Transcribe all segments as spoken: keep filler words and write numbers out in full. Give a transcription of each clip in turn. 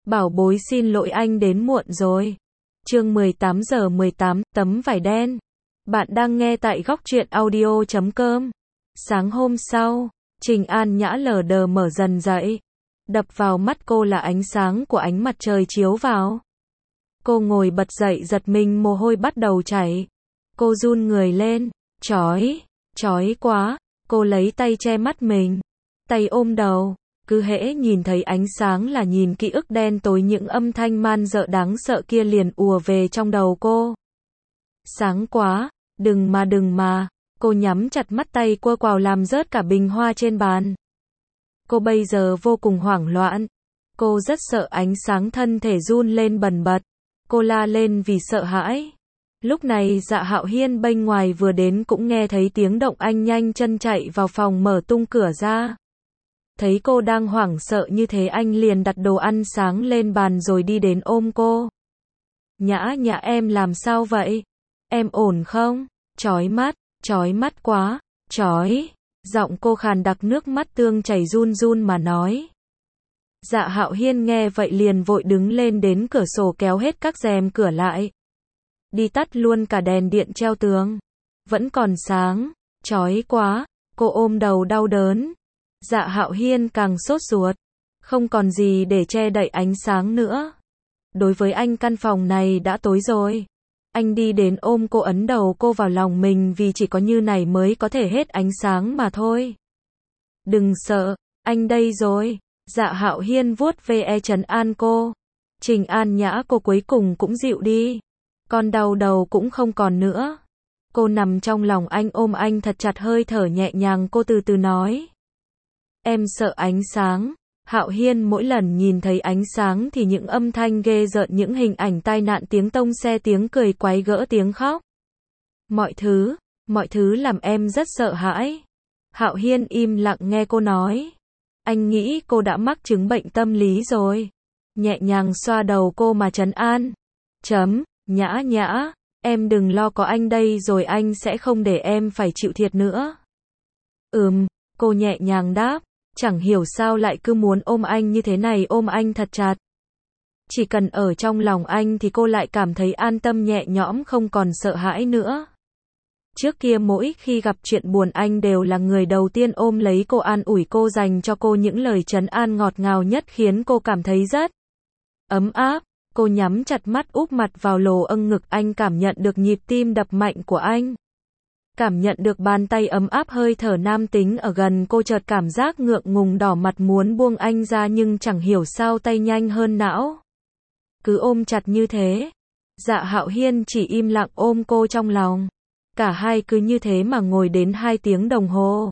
Bảo bối xin lỗi anh đến muộn rồi. Chương mười tám giờ mười tám, tấm vải đen. Bạn đang nghe tại góc truyện audio chấm com. Sáng hôm sau, Trình An Nhã lờ đờ mở dần dậy. Đập vào mắt cô là ánh sáng của ánh mặt trời chiếu vào. Cô ngồi bật dậy giật mình, mồ hôi bắt đầu chảy. Cô run người lên, chói, chói quá. Cô lấy tay che mắt mình, tay ôm đầu. Cứ hễ nhìn thấy ánh sáng là nhìn ký ức đen tối, những âm thanh man dợ đáng sợ kia liền ùa về trong đầu cô. Sáng quá, đừng mà đừng mà. Cô nhắm chặt mắt, tay quơ quào làm rớt cả bình hoa trên bàn. Cô bây giờ vô cùng hoảng loạn. Cô rất sợ ánh sáng, thân thể run lên bần bật. Cô la lên vì sợ hãi. Lúc này Dạ Hạo Hiên bên ngoài vừa đến cũng nghe thấy tiếng động, anh nhanh chân chạy vào phòng mở tung cửa ra. Thấy cô đang hoảng sợ như thế, anh liền đặt đồ ăn sáng lên bàn rồi đi đến ôm cô. Nhã Nhã, em làm sao vậy? Em ổn không? Chói mắt, chói mắt quá, chói. Giọng cô khàn đặc, nước mắt tương chảy, run run mà nói. Dạ Hạo Hiên nghe vậy liền vội đứng lên đến cửa sổ kéo hết các rèm cửa lại. Đi tắt luôn cả đèn điện treo tường. Vẫn còn sáng, chói quá. Cô ôm đầu đau đớn. Dạ Hạo Hiên càng sốt ruột. Không còn gì để che đậy ánh sáng nữa. Đối với anh căn phòng này đã tối rồi. Anh đi đến ôm cô, ấn đầu cô vào lòng mình, vì chỉ có như này mới có thể hết ánh sáng mà thôi. Đừng sợ, anh đây rồi. Dạ Hạo Hiên vuốt ve trấn an cô. Trình An Nhã, cô cuối cùng cũng dịu đi. Con đau đầu cũng không còn nữa. Cô nằm trong lòng anh, ôm anh thật chặt, hơi thở nhẹ nhàng. Cô từ từ nói. Em sợ ánh sáng. Hạo Hiên, mỗi lần nhìn thấy ánh sáng thì những âm thanh ghê rợn, những hình ảnh tai nạn, tiếng tông xe, tiếng cười quái gở, tiếng khóc. Mọi thứ, mọi thứ làm em rất sợ hãi. Hạo Hiên im lặng nghe cô nói. Anh nghĩ cô đã mắc chứng bệnh tâm lý rồi. Nhẹ nhàng xoa đầu cô mà trấn an. Chấm, Nhã Nhã, em đừng lo, có anh đây rồi, anh sẽ không để em phải chịu thiệt nữa. Ừm, cô nhẹ nhàng đáp. Chẳng hiểu sao lại cứ muốn ôm anh như thế này, ôm anh thật chặt. Chỉ cần ở trong lòng anh thì cô lại cảm thấy an tâm, nhẹ nhõm, không còn sợ hãi nữa. Trước kia mỗi khi gặp chuyện buồn, anh đều là người đầu tiên ôm lấy cô, an ủi cô, dành cho cô những lời trấn an ngọt ngào nhất, khiến cô cảm thấy rất ấm áp. Cô nhắm chặt mắt, úp mặt vào lồ âng ngực anh, cảm nhận được nhịp tim đập mạnh của anh. Cảm nhận được bàn tay ấm áp, hơi thở nam tính ở gần cô, chợt cảm giác ngượng ngùng, đỏ mặt muốn buông anh ra, nhưng chẳng hiểu sao tay nhanh hơn não. Cứ ôm chặt như thế. Dạ Hạo Hiên chỉ im lặng ôm cô trong lòng. Cả hai cứ như thế mà ngồi đến hai tiếng đồng hồ.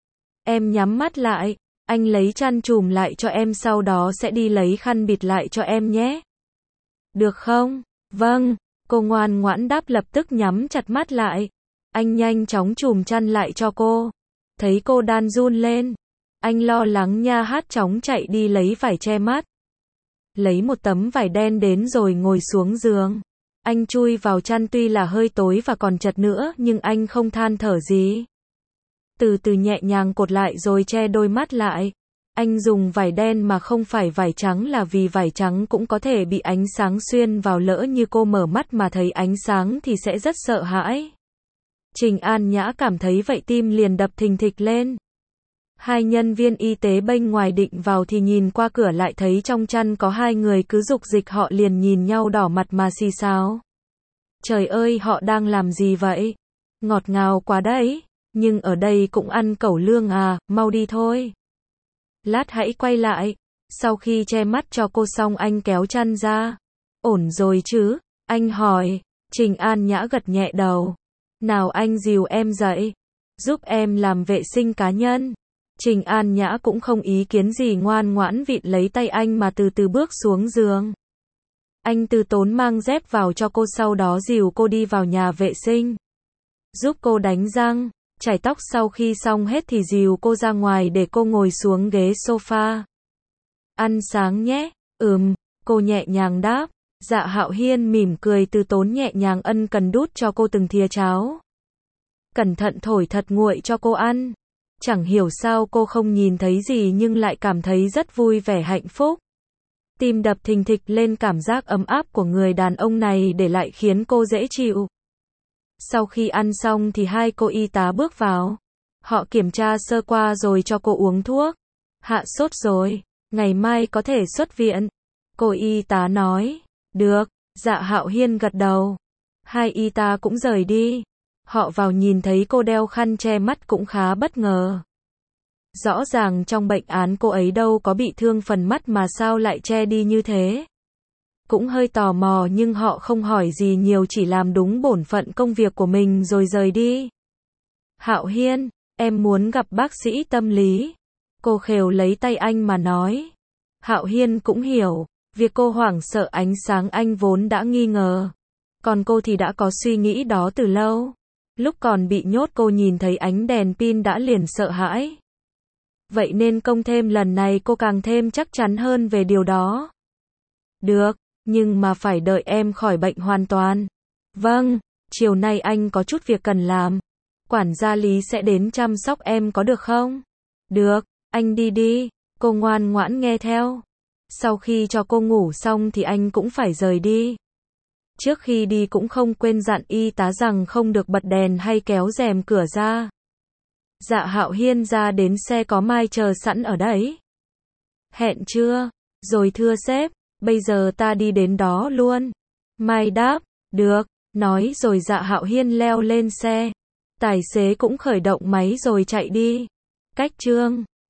Em nhắm mắt lại, anh lấy chăn trùm lại cho em, sau đó sẽ đi lấy khăn bịt lại cho em nhé. Được không? Vâng, cô ngoan ngoãn đáp, lập tức nhắm chặt mắt lại. Anh nhanh chóng trùm chăn lại cho cô. Thấy cô đan run lên, anh lo lắng nha hát chóng chạy đi lấy vải che mắt. Lấy một tấm vải đen đến rồi ngồi xuống giường. Anh chui vào chăn, tuy là hơi tối và còn chật nữa, nhưng anh không than thở gì. Từ từ nhẹ nhàng cột lại rồi che đôi mắt lại. Anh dùng vải đen mà không phải vải trắng là vì vải trắng cũng có thể bị ánh sáng xuyên vào, lỡ như cô mở mắt mà thấy ánh sáng thì sẽ rất sợ hãi. Trình An Nhã cảm thấy vậy, tim liền đập thình thịch lên. Hai nhân viên y tế bên ngoài định vào thì nhìn qua cửa lại thấy trong chăn có hai người cứ dục dịch, họ liền nhìn nhau đỏ mặt mà xì xào. Trời ơi, họ đang làm gì vậy? Ngọt ngào quá đấy, nhưng ở đây cũng ăn cẩu lương à, mau đi thôi. Lát hãy quay lại. Sau khi che mắt cho cô xong, anh kéo chăn ra. Ổn rồi chứ? Anh hỏi. Trình An Nhã gật nhẹ đầu. Nào anh dìu em dậy, giúp em làm vệ sinh cá nhân. Trình An Nhã cũng không ý kiến gì, ngoan ngoãn vịn lấy tay anh mà từ từ bước xuống giường. Anh từ tốn mang dép vào cho cô, sau đó dìu cô đi vào nhà vệ sinh. Giúp cô đánh răng, chải tóc, sau khi xong hết thì dìu cô ra ngoài để cô ngồi xuống ghế sofa. Ăn sáng nhé. Ừm, cô nhẹ nhàng đáp. Dạ Hạo Hiên mỉm cười, từ tốn nhẹ nhàng ân cần đút cho cô từng thìa cháo. Cẩn thận thổi thật nguội cho cô ăn. Chẳng hiểu sao cô không nhìn thấy gì nhưng lại cảm thấy rất vui vẻ, hạnh phúc. Tim đập thình thịch lên, cảm giác ấm áp của người đàn ông này để lại khiến cô dễ chịu. Sau khi ăn xong thì hai cô y tá bước vào. Họ kiểm tra sơ qua rồi cho cô uống thuốc. Hạ sốt rồi, ngày mai có thể xuất viện. Cô y tá nói. Được, Dạ Hạo Hiên gật đầu. Hai y tá cũng rời đi. Họ vào nhìn thấy cô đeo khăn che mắt cũng khá bất ngờ. Rõ ràng trong bệnh án cô ấy đâu có bị thương phần mắt mà sao lại che đi như thế. Cũng hơi tò mò nhưng họ không hỏi gì nhiều, chỉ làm đúng bổn phận công việc của mình rồi rời đi. Hạo Hiên, em muốn gặp bác sĩ tâm lý. Cô khều lấy tay anh mà nói. Hạo Hiên cũng hiểu, việc cô hoảng sợ ánh sáng anh vốn đã nghi ngờ. Còn cô thì đã có suy nghĩ đó từ lâu. Lúc còn bị nhốt cô nhìn thấy ánh đèn pin đã liền sợ hãi. Vậy nên công thêm lần này cô càng thêm chắc chắn hơn về điều đó. Được, nhưng mà phải đợi em khỏi bệnh hoàn toàn. Vâng, chiều nay anh có chút việc cần làm. Quản gia Lý sẽ đến chăm sóc em có được không? Được, anh đi đi. Cô ngoan ngoãn nghe theo. Sau khi cho cô ngủ xong thì anh cũng phải rời đi. Trước khi đi cũng không quên dặn y tá rằng không được bật đèn hay kéo rèm cửa ra. Dạ Hạo Hiên ra đến xe có Mai chờ sẵn ở đấy. Hẹn chưa? Rồi thưa sếp, bây giờ ta đi đến đó luôn. Mai đáp, được, nói rồi Dạ Hạo Hiên leo lên xe. Tài xế cũng khởi động máy rồi chạy đi. Cách chương